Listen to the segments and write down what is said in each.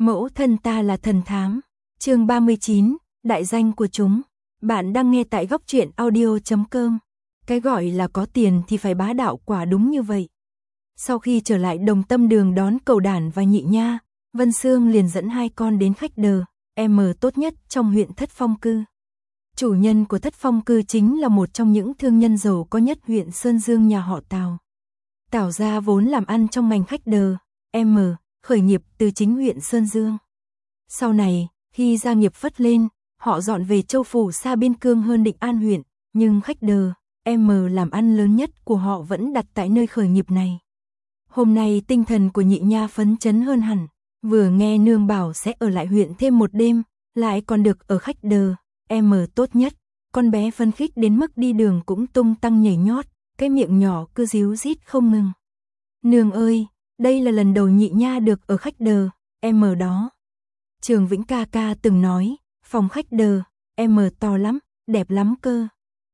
Mẫu thân ta là thần thám. Chương 39, đại danh của chúng. Bạn đang nghe tại góc truyện audio.com. Cái gọi là có tiền thì phải bá đạo, quả đúng như vậy. Sau khi trở lại Đồng Tâm Đường đón Cẩu Đản và Nhị Nha, Vân Xương liền dẫn hai con đến khách đờ, tốt nhất trong huyện Thất Phong Cư. Chủ nhân của Thất Phong Cư chính là một trong những thương nhân giàu có nhất huyện Sơn Dương, nhà họ Tào. Tào gia vốn làm ăn trong ngành khách đờ, khởi nghiệp từ chính huyện Sơn Dương. Sau này, khi gia nghiệp phất lên, họ dọn về Châu Phủ xa biên cương hơn Định An huyện, nhưng khách đờ, làm ăn lớn nhất của họ vẫn đặt tại nơi khởi nghiệp này. Hôm nay tinh thần của Nhị Nha phấn chấn hơn hẳn, vừa nghe nương bảo sẽ ở lại huyện thêm một đêm, lại còn được ở khách đờ, tốt nhất. Con bé phấn khích đến mức đi đường cũng tung tăng nhảy nhót, cái miệng nhỏ cứ ríu rít không ngừng. Nương ơi, đây là lần đầu Nhị Nha được ở khách đờ, đó. Trường Vĩnh ca ca từng nói, phòng khách đờ, to lắm, đẹp lắm cơ.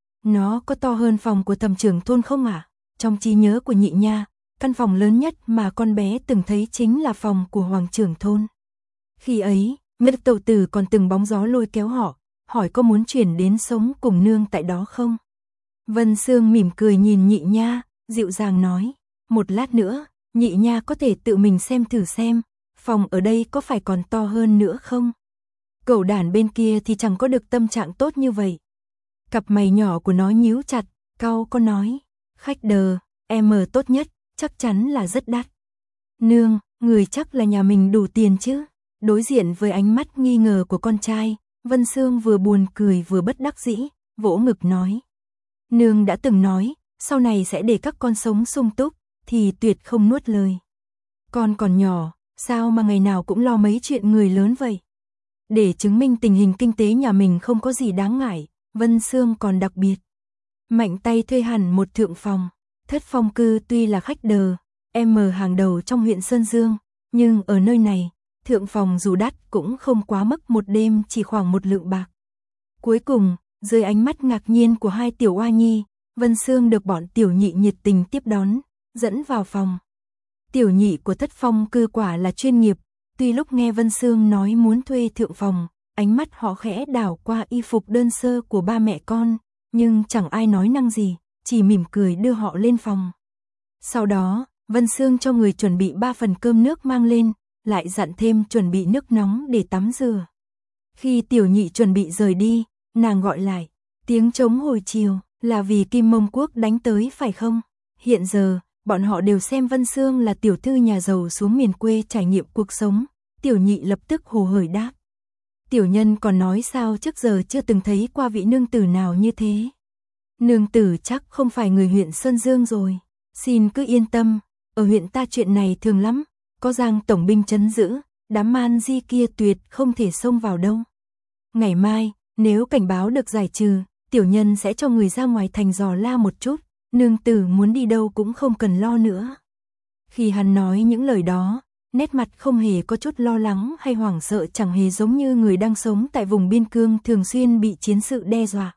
Nó có to hơn phòng của Thẩm trưởng thôn không ạ? Trong trí nhớ của Nhị Nha, căn phòng lớn nhất mà con bé từng thấy chính là phòng của Hoàng trưởng thôn. Khi ấy, Ngất Tẩu Tử còn từng bóng gió lôi kéo họ, hỏi có muốn chuyển đến sống cùng nương tại đó không? Vân Xương mỉm cười nhìn Nhị Nha, dịu dàng nói, một lát nữa, Nhị Nha có thể tự mình xem thử xem, phòng ở đây có phải còn to hơn nữa không? Cẩu Đản bên kia thì chẳng có được tâm trạng tốt như vậy. Cặp mày nhỏ của nó nhíu chặt, cau có nói, khách đờ, tốt nhất, chắc chắn là rất đắt. Nương, người chắc là nhà mình đủ tiền chứ? Đối diện với ánh mắt nghi ngờ của con trai, Vân Xương vừa buồn cười vừa bất đắc dĩ, vỗ ngực nói. Nương đã từng nói, sau này sẽ để các con sống sung túc, thì tuyệt không nuốt lời. Con còn nhỏ, sao mà ngày nào cũng lo mấy chuyện người lớn vậy? Để chứng minh tình hình kinh tế nhà mình không có gì đáng ngại, Vân Xương còn đặc biệt mạnh tay thuê hẳn một thượng phòng. Thất Phong Cư tuy là khách đờ, hàng đầu trong huyện Sơn Dương, nhưng ở nơi này, thượng phòng dù đắt cũng không quá mức một đêm chỉ khoảng 1 lượng bạc. Cuối cùng, dưới ánh mắt ngạc nhiên của hai tiểu oa nhi, Vân Xương được bọn tiểu nhị nhiệt tình tiếp đón, dẫn vào phòng. Tiểu nhị của Thất Phong Cư quả là chuyên nghiệp, tuy lúc nghe Vân Xương nói muốn thuê thượng phòng, ánh mắt họ khẽ đảo qua y phục đơn sơ của ba mẹ con, nhưng chẳng ai nói năng gì, chỉ mỉm cười đưa họ lên phòng. Sau đó, Vân Xương cho người chuẩn bị 3 phần cơm nước mang lên, lại dặn thêm chuẩn bị nước nóng để tắm rửa. Khi tiểu nhị chuẩn bị rời đi, nàng gọi lại, tiếng trống hồi chiều, là vì Kim Mông Quốc đánh tới phải không? Hiện giờ, bọn họ đều xem Vân Xương là tiểu thư nhà giàu xuống miền quê trải nghiệm cuộc sống, tiểu nhị lập tức hồ hởi đáp. Tiểu nhân còn nói sao trước giờ chưa từng thấy qua vị nương tử nào như thế. Nương tử chắc không phải người huyện Sơn Dương rồi, xin cứ yên tâm, ở huyện ta chuyện này thường lắm, có Giang tổng binh trấn giữ, đám man di kia tuyệt không thể xông vào đâu. Ngày mai, nếu cảnh báo được giải trừ, tiểu nhân sẽ cho người ra ngoài thành dò la một chút, nương tử muốn đi đâu cũng không cần lo nữa. Khi hắn nói những lời đó, nét mặt không hề có chút lo lắng hay hoảng sợ, chẳng hề giống như người đang sống tại vùng biên cương thường xuyên bị chiến sự đe dọa.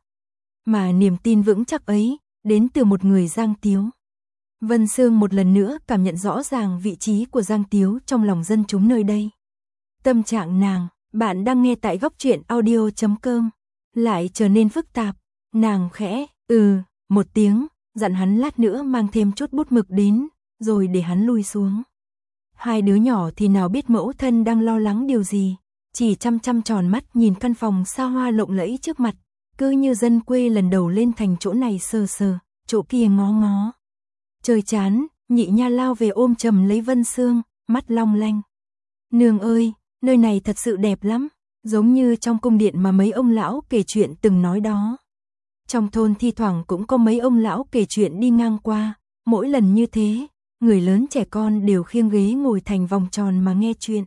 Mà niềm tin vững chắc ấy, đến từ một người Giang Tiếu. Vân Xương một lần nữa cảm nhận rõ ràng vị trí của Giang Tiếu trong lòng dân chúng nơi đây. Tâm trạng nàng, bạn đang nghe tại góc truyện audio.com, lại trở nên phức tạp. Nàng khẽ, một tiếng, dặn hắn lát nữa mang thêm chút bút mực đến, rồi để hắn lui xuống. Hai đứa nhỏ thì nào biết mẫu thân đang lo lắng điều gì, chỉ chăm chăm tròn mắt nhìn căn phòng xa hoa lộng lẫy trước mặt, cứ như dân quê lần đầu lên thành chỗ này sờ sờ, chỗ kia ngó ngó. Trời chán, Nhị Nha lao về ôm chầm lấy Vân Xương, mắt long lanh. Nương ơi, nơi này thật sự đẹp lắm, giống như trong cung điện mà mấy ông lão kể chuyện từng nói đó. Trong thôn thi thoảng cũng có mấy ông lão kể chuyện đi ngang qua, mỗi lần như thế, người lớn trẻ con đều khiêng ghế ngồi thành vòng tròn mà nghe chuyện.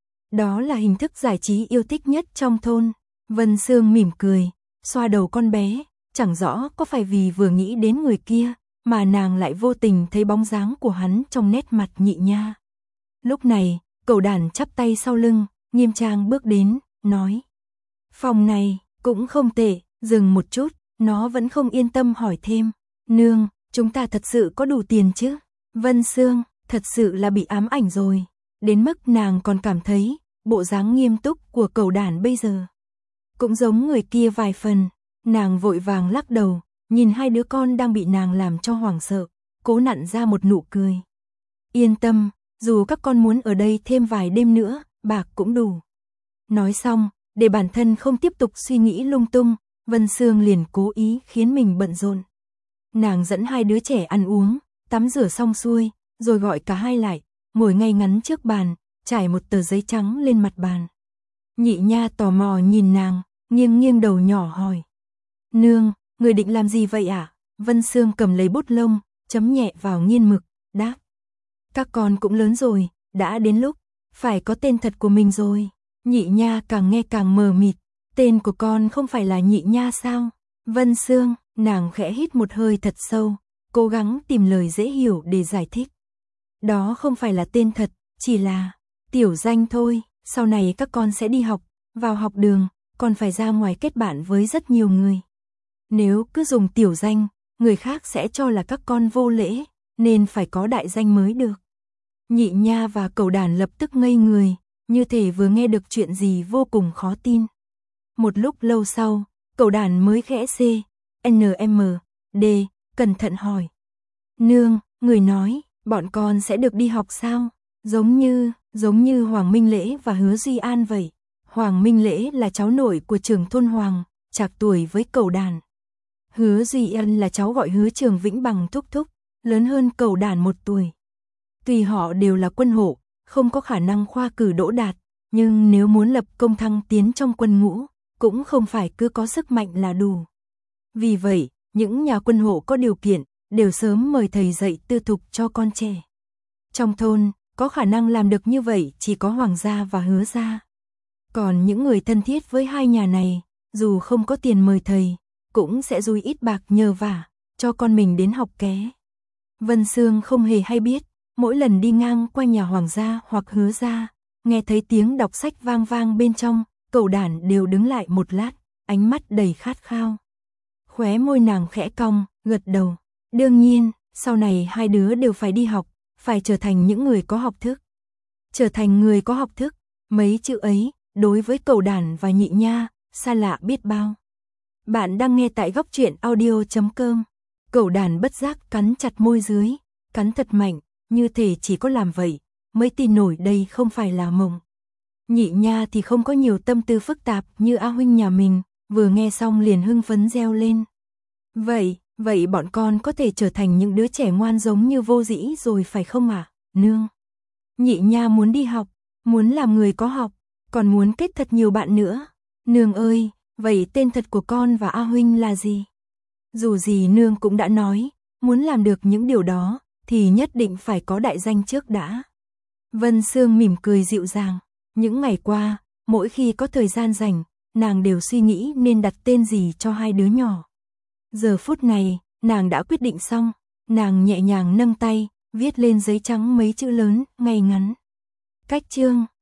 Đó là hình thức giải trí yêu thích nhất trong thôn. Vân Xương mỉm cười, xoa đầu con bé, chẳng rõ có phải vì vừa nghĩ đến người kia, mà nàng lại vô tình thấy bóng dáng của hắn trong nét mặt Nhị Nha. Lúc này, Cẩu Đản chắp tay sau lưng, nghiêm trang bước đến, nói. Phòng này, cũng không tệ, dừng một chút, nó vẫn không yên tâm hỏi thêm. Nương, chúng ta thật sự có đủ tiền chứ? Vân Xương, thật sự là bị ám ảnh rồi, đến mức nàng còn cảm thấy, bộ dáng nghiêm túc của Cẩu Đản bây giờ cũng giống người kia vài phần. Nàng vội vàng lắc đầu, nhìn hai đứa con đang bị nàng làm cho hoảng sợ, cố nặn ra một nụ cười. Yên tâm, dù các con muốn ở đây thêm vài đêm nữa, bạc cũng đủ. Nói xong, để bản thân không tiếp tục suy nghĩ lung tung, Vân Sương liền cố ý khiến mình bận rộn. Nàng dẫn hai đứa trẻ ăn uống, tắm rửa xong xuôi, rồi gọi cả hai lại, ngồi ngay ngắn trước bàn, trải một tờ giấy trắng lên mặt bàn. Nhị Nha tò mò nhìn nàng, nghiêng nghiêng đầu nhỏ hỏi. Nương, người định làm gì vậy ạ? Vân Sương cầm lấy bút lông, chấm nhẹ vào nghiên mực, đáp. Các con cũng lớn rồi, đã đến lúc phải có tên thật của mình rồi. Nhị Nha càng nghe càng mờ mịt, tên của con không phải là Nhị Nha sao? Vân Sương, nàng khẽ hít một hơi thật sâu, cố gắng tìm lời dễ hiểu để giải thích. Đó không phải là tên thật, chỉ là tiểu danh thôi, sau này các con sẽ đi học, vào học đường, còn phải ra ngoài kết bạn với rất nhiều người. Nếu cứ dùng tiểu danh, người khác sẽ cho là các con vô lễ, nên phải có đại danh mới được. Nhị Nha và Cẩu Đản lập tức ngây người, như thể vừa nghe được chuyện gì vô cùng khó tin. Một lúc lâu sau, Cẩu Đản mới khẽ CNMD, cẩn thận hỏi. Nương, người nói, bọn con sẽ được đi học sao? Giống như Hoàng Minh Lễ và Hứa Duy An vậy. Hoàng Minh Lễ là cháu nội của trưởng thôn Hoàng, trạc tuổi với Cẩu Đản. Hứa Duy An là cháu gọi Hứa Trường Vĩnh bằng thúc thúc, lớn hơn Cẩu Đản 1 tuổi. Tuy họ đều là quân hộ, không có khả năng khoa cử đỗ đạt, nhưng nếu muốn lập công thăng tiến trong quân ngũ, cũng không phải cứ có sức mạnh là đủ. Vì vậy, những nhà quân hộ có điều kiện, đều sớm mời thầy dạy tư thục cho con trẻ. Trong thôn, có khả năng làm được như vậy chỉ có Hoàng gia và Hứa gia. Còn những người thân thiết với hai nhà này, dù không có tiền mời thầy, cũng sẽ dùi ít bạc nhờ vả, cho con mình đến học ké. Vân Sương không hề hay biết, mỗi lần đi ngang qua nhà Hoàng gia hoặc Hứa gia, nghe thấy tiếng đọc sách vang vang bên trong, Cẩu Đản đều đứng lại một lát, ánh mắt đầy khát khao. Khóe môi nàng khẽ cong, gật đầu. Đương nhiên, sau này hai đứa đều phải đi học, phải trở thành những người có học thức. Trở thành người có học thức, mấy chữ ấy, đối với Cẩu Đản và Nhị Nha, xa lạ biết bao. Bạn đang nghe tại góc truyện audio.com. Cẩu Đản bất giác cắn chặt môi dưới, cắn thật mạnh, như thể chỉ có làm vậy, mới tin nổi đây không phải là mộng. Nhị Nha thì không có nhiều tâm tư phức tạp như A huynh nhà mình, vừa nghe xong liền hưng phấn reo lên. Vậy bọn con có thể trở thành những đứa trẻ ngoan giống như Vô Dĩ rồi phải không ạ, nương? Nhị Nha muốn đi học, muốn làm người có học, còn muốn kết thật nhiều bạn nữa. Nương ơi, vậy tên thật của con và A huynh là gì? Dù gì nương cũng đã nói, muốn làm được những điều đó, thì nhất định phải có đại danh trước đã. Vân Sương mỉm cười dịu dàng. Những ngày qua, mỗi khi có thời gian rảnh, nàng đều suy nghĩ nên đặt tên gì cho hai đứa nhỏ. Giờ phút này, nàng đã quyết định xong, nàng nhẹ nhàng nâng tay, viết lên giấy trắng mấy chữ lớn, ngay ngắn. Cách chương